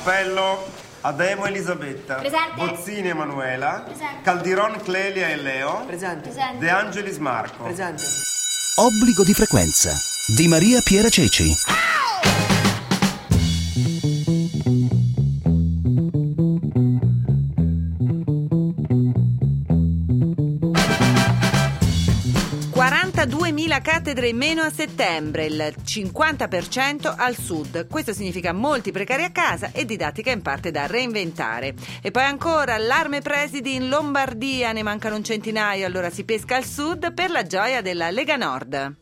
Appello Ademo Elisabetta. Presente. Bozzini Emanuela. Presente. Caldiron Clelia e Leo. Presente. De Angelis Marco. Presente. Obbligo di frequenza di Maria Piera Ceci. Cattedre in meno a settembre, il 50% al sud. Questo significa molti precari a casa e didattica in parte da reinventare. E poi ancora allarme presidi in Lombardia, ne mancano un centinaio, allora si pesca al sud per la gioia della Lega Nord.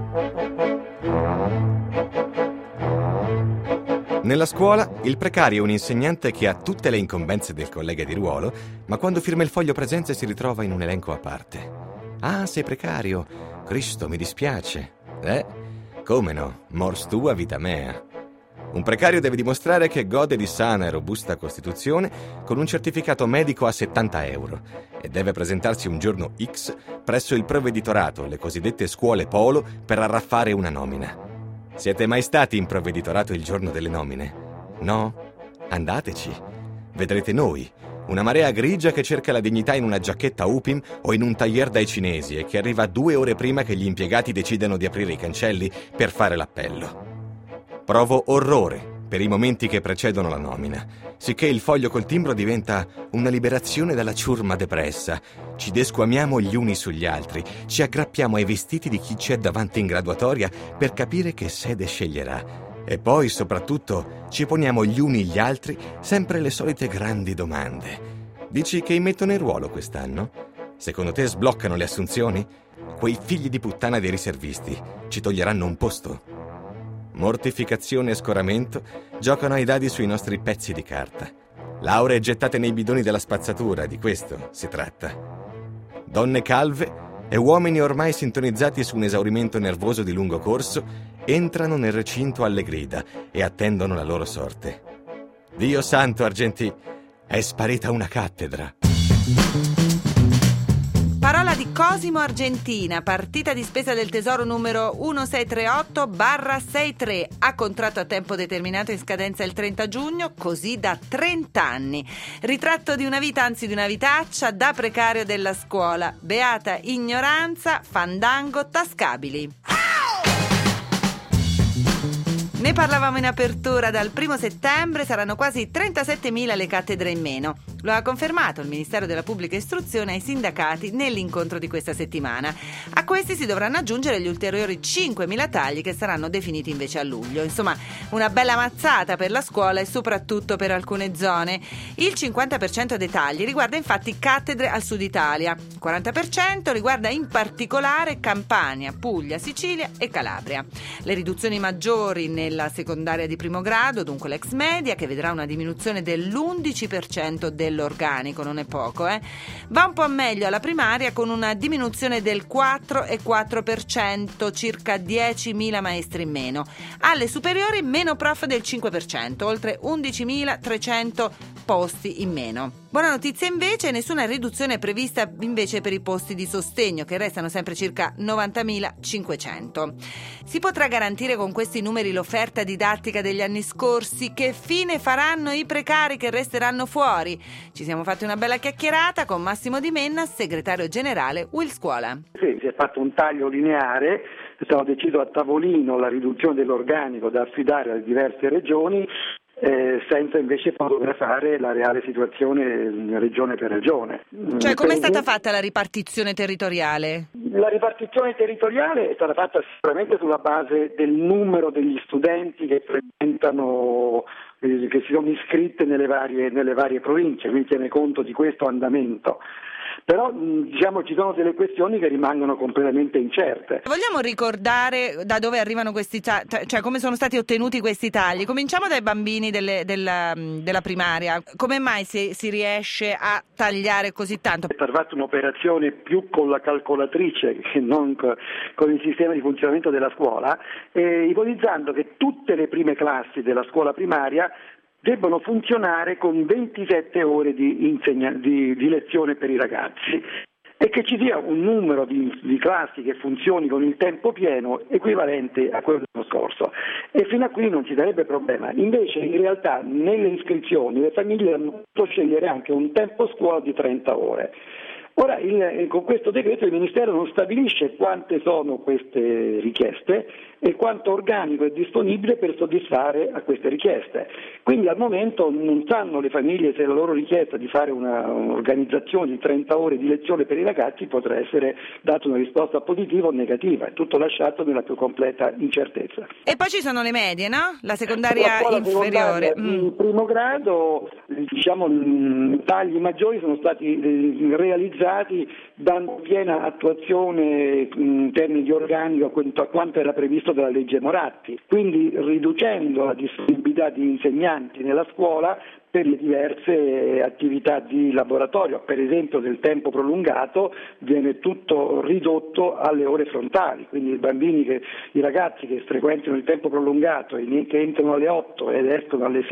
Nella scuola il precario è un insegnante che ha tutte le incombenze del collega di ruolo, ma quando firma il foglio presenze si ritrova in un elenco a parte. Ah, sei precario. Cristo, mi dispiace. Come no? Mors tua, vita mea. Un precario deve dimostrare che gode di sana e robusta costituzione con un certificato medico a 70 euro e deve presentarsi un giorno X presso il provveditorato, le cosiddette scuole polo, per arraffare una nomina. Siete mai stati in provveditorato il giorno delle nomine? No? Andateci. Vedrete noi. Una marea grigia che cerca la dignità in una giacchetta UPIM o in un tailleur dai cinesi e che arriva 2 ore prima che gli impiegati decidano di aprire i cancelli per fare l'appello. Provo orrore per i momenti che precedono la nomina, sicché il foglio col timbro diventa una liberazione dalla ciurma depressa. Ci desquamiamo gli uni sugli altri, ci aggrappiamo ai vestiti di chi c'è davanti in graduatoria per capire che sede sceglierà. E poi, soprattutto, ci poniamo gli uni gli altri sempre le solite grandi domande. Dici che immettono in ruolo quest'anno? Secondo te sbloccano le assunzioni? Quei figli di puttana dei riservisti ci toglieranno un posto? Mortificazione e scoramento giocano ai dadi sui nostri pezzi di carta. Lauree gettate nei bidoni della spazzatura, di questo si tratta. Donne calve e uomini ormai sintonizzati su un esaurimento nervoso di lungo corso entrano nel recinto alle grida e attendono la loro sorte. Dio santo, Argenti, è sparita una cattedra. Parola di Cosimo Argentina, partita di spesa del Tesoro numero 1638/63, ha contratto a tempo determinato in scadenza il 30 giugno, così da 30 anni. Ritratto di una vita, anzi di una vitaccia, da precario della scuola. Beata ignoranza, fandango, tascabili. Ne parlavamo in apertura, dal 1 settembre saranno quasi 37.000 le cattedre in meno. Lo ha confermato il Ministero della Pubblica Istruzione ai sindacati nell'incontro di questa settimana. A questi si dovranno aggiungere gli ulteriori 5.000 tagli che saranno definiti invece a luglio. Insomma, una bella mazzata per la scuola e soprattutto per alcune zone. Il 50% dei tagli riguarda infatti cattedre al sud Italia, il 40% riguarda in particolare Campania, Puglia, Sicilia e Calabria. Le riduzioni maggiori nella secondaria di primo grado, dunque l'ex media, che vedrà una diminuzione dell'11% dell'organico, non è poco, Va un po' meglio alla primaria con una diminuzione del 4,4%, circa 10.000 maestri in meno. Alle superiori meno prof del 5%, oltre 11.300 posti in meno. Buona notizia invece, nessuna riduzione prevista invece per i posti di sostegno, che restano sempre circa 90.500. Si potrà garantire con questi numeri l'offerta didattica degli anni scorsi? Che fine faranno i precari che resteranno fuori? Ci siamo fatti una bella chiacchierata con Massimo Di Menna, segretario generale UIL Scuola. Sì, si è fatto un taglio lineare, è stato deciso a tavolino la riduzione dell'organico da affidare alle diverse regioni, senza invece fotografare la reale situazione regione per regione. Cioè, come è stata fatta la ripartizione territoriale? La ripartizione territoriale è stata fatta sicuramente sulla base del numero degli studenti che frequentano, che si sono iscritti nelle varie province, quindi tiene conto di questo andamento. Però ci sono delle questioni che rimangono completamente incerte. Vogliamo ricordare da dove arrivano questi cioè come sono stati ottenuti questi tagli? Cominciamo dai bambini della primaria. Come mai si riesce a tagliare così tanto? È stata fatta un'operazione più con la calcolatrice che non con il sistema di funzionamento della scuola, ipotizzando che tutte le prime classi della scuola primaria debbono funzionare con 27 ore di lezione per i ragazzi e che ci sia un numero di classi che funzioni con il tempo pieno equivalente a quello dell'anno scorso, e fino a qui non ci sarebbe problema. Invece in realtà nelle iscrizioni le famiglie hanno potuto scegliere anche un tempo scuola di 30 ore. Ora con questo decreto il Ministero non stabilisce quante sono queste richieste e quanto organico è disponibile per soddisfare a queste richieste. Quindi al momento non sanno le famiglie se la loro richiesta di fare un'organizzazione di 30 ore di lezione per i ragazzi potrà essere data una risposta positiva o negativa, è tutto lasciato nella più completa incertezza. E poi ci sono le medie, no? La secondaria inferiore. In primo grado, i tagli maggiori sono stati realizzati dando piena attuazione in termini di organico a quanto era previsto dalla legge Moratti, quindi riducendo la disponibilità di insegnanti nella scuola per le diverse attività di laboratorio, per esempio del tempo prolungato viene tutto ridotto alle ore frontali, quindi i ragazzi che frequentano il tempo prolungato e che entrano alle 8 ed escono alle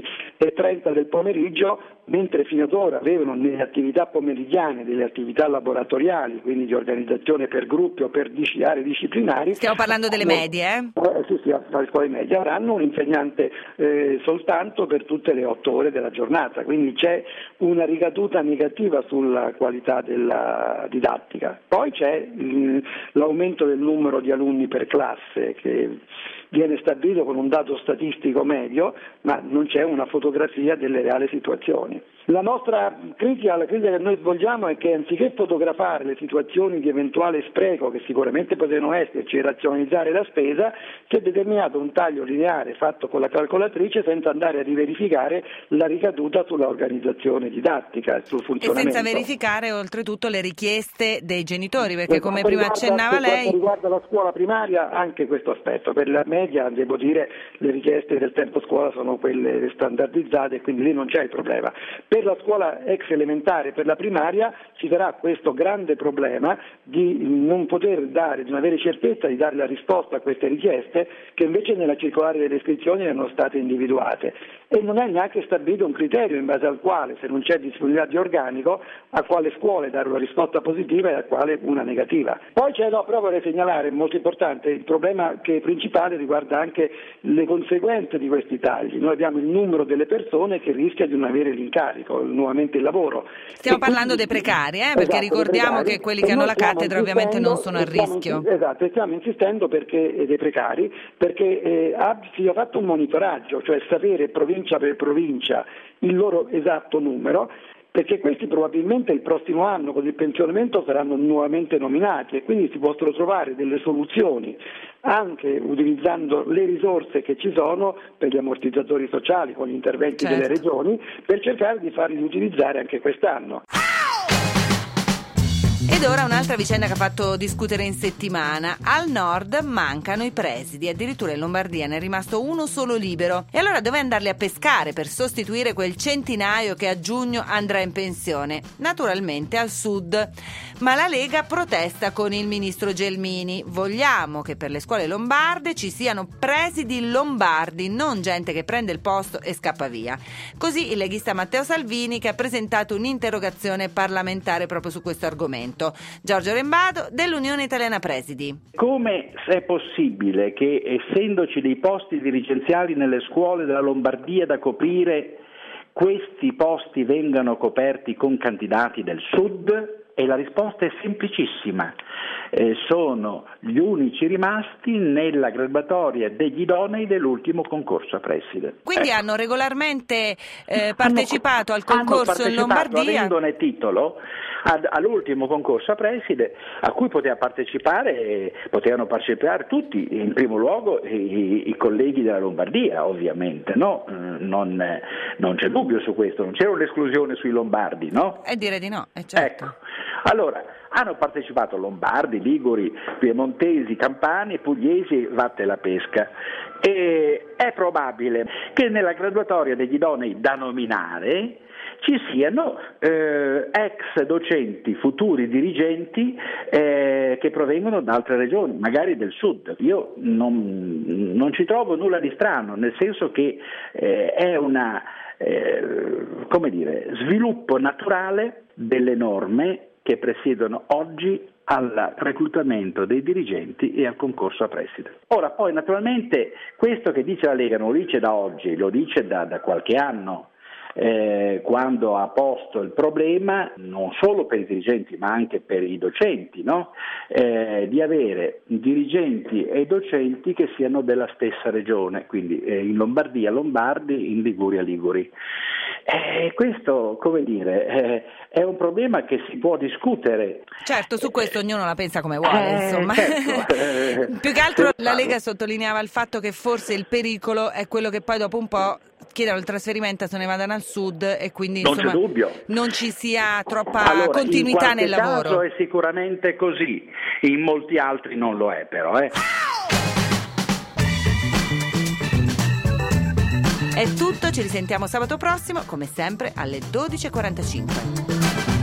16:30 del pomeriggio, mentre fino ad ora avevano nelle attività pomeridiane delle attività laboratoriali, quindi di organizzazione per gruppi o per aree disciplinari. Stiamo parlando delle medie, Sì, alle scuole medie avranno un insegnante soltanto per tutte le 8 ore della giornata, quindi c'è una ricaduta negativa sulla qualità della didattica. Poi c'è l'aumento del numero di alunni per classe che viene stabilito con un dato statistico medio, ma non c'è una fotografia delle reali situazioni. La critica che noi svolgiamo è che anziché fotografare le situazioni di eventuale spreco che sicuramente potevano esserci e razionalizzare la spesa, si è determinato un taglio lineare fatto con la calcolatrice senza andare a riverificare la ricaduta sulla organizzazione didattica e sul funzionamento. E senza verificare oltretutto le richieste dei genitori, perché come prima accennava lei... Per quanto riguarda la scuola primaria anche questo aspetto, per la media devo dire le richieste del tempo scuola sono quelle standardizzate e quindi lì non c'è il problema. Per la scuola ex elementare, per la primaria, ci sarà questo grande problema di non avere certezza di dare la risposta a queste richieste che invece nella circolare delle iscrizioni erano state individuate, e non è neanche stabilito un criterio in base al quale, se non c'è disponibilità di organico, a quale scuole dare una risposta positiva e a quale una negativa. Poi proprio vorrei segnalare, molto importante, il problema principale riguarda anche le conseguenze di questi tagli. Noi abbiamo il numero delle persone che rischia di non avere l'incarico, nuovamente il lavoro. Stiamo parlando dei precari, perché ricordiamo che quelli che hanno la cattedra ovviamente non sono a rischio. Esatto, stiamo insistendo dei precari, perché si è fatto un monitoraggio, cioè sapere provincia per provincia il loro esatto numero, perché questi probabilmente il prossimo anno con il pensionamento saranno nuovamente nominati e quindi si possono trovare delle soluzioni anche utilizzando le risorse che ci sono per gli ammortizzatori sociali con gli interventi delle regioni, per cercare di farli utilizzare anche quest'anno. Ed ora un'altra vicenda che ha fatto discutere in settimana. Al nord mancano i presidi, addirittura in Lombardia ne è rimasto uno solo libero. E allora dove andarli a pescare per sostituire quel centinaio che a giugno andrà in pensione? Naturalmente al sud. Ma la Lega protesta con il ministro Gelmini. Vogliamo che per le scuole lombarde ci siano presidi lombardi, non gente che prende il posto e scappa via. Così il leghista Matteo Salvini, che ha presentato un'interrogazione parlamentare proprio su questo argomento. Giorgio Rembado dell'Unione Italiana Presidi. Come è possibile che, essendoci dei posti dirigenziali nelle scuole della Lombardia da coprire, questi posti vengano coperti con candidati del sud? E la risposta è semplicissima. Sono gli unici rimasti nella graduatoria degli idonei dell'ultimo concorso a preside. Quindi hanno regolarmente partecipato al concorso in Lombardia, avendone titolo all'ultimo concorso a preside, a cui potevano partecipare tutti, in primo luogo i colleghi della Lombardia, ovviamente, no? Non c'è dubbio su questo, non c'era un'esclusione sui lombardi, no? Direi di no, certo. Ecco. Allora, hanno partecipato lombardi, liguri, piemontesi, campani, pugliesi, vatte la pesca. E è probabile che nella graduatoria degli idonei da nominare ci siano ex docenti, futuri dirigenti che provengono da altre regioni, magari del sud. Io non ci trovo nulla di strano, nel senso che è una sviluppo naturale delle norme che presiedono oggi al reclutamento dei dirigenti e al concorso a preside. Ora poi naturalmente questo che dice la Lega non lo dice da oggi, lo dice da qualche anno. Quando ha posto il problema non solo per i dirigenti ma anche per i docenti, no? Di avere dirigenti e docenti che siano della stessa regione, quindi in Lombardia Lombardi, in Liguria Liguri. Questo, come dire, è un problema che si può discutere. Certo, su questo ognuno la pensa come vuole, insomma. Certo. Più che altro la Lega sottolineava il fatto che forse il pericolo è quello che poi dopo un po' chiedano il trasferimento, se ne vadano al sud e quindi Non insomma c'è dubbio. non ci sia troppa continuità nel lavoro. In qualche caso è sicuramente così, in molti altri non lo è però. È tutto, ci risentiamo sabato prossimo, come sempre alle 12:45.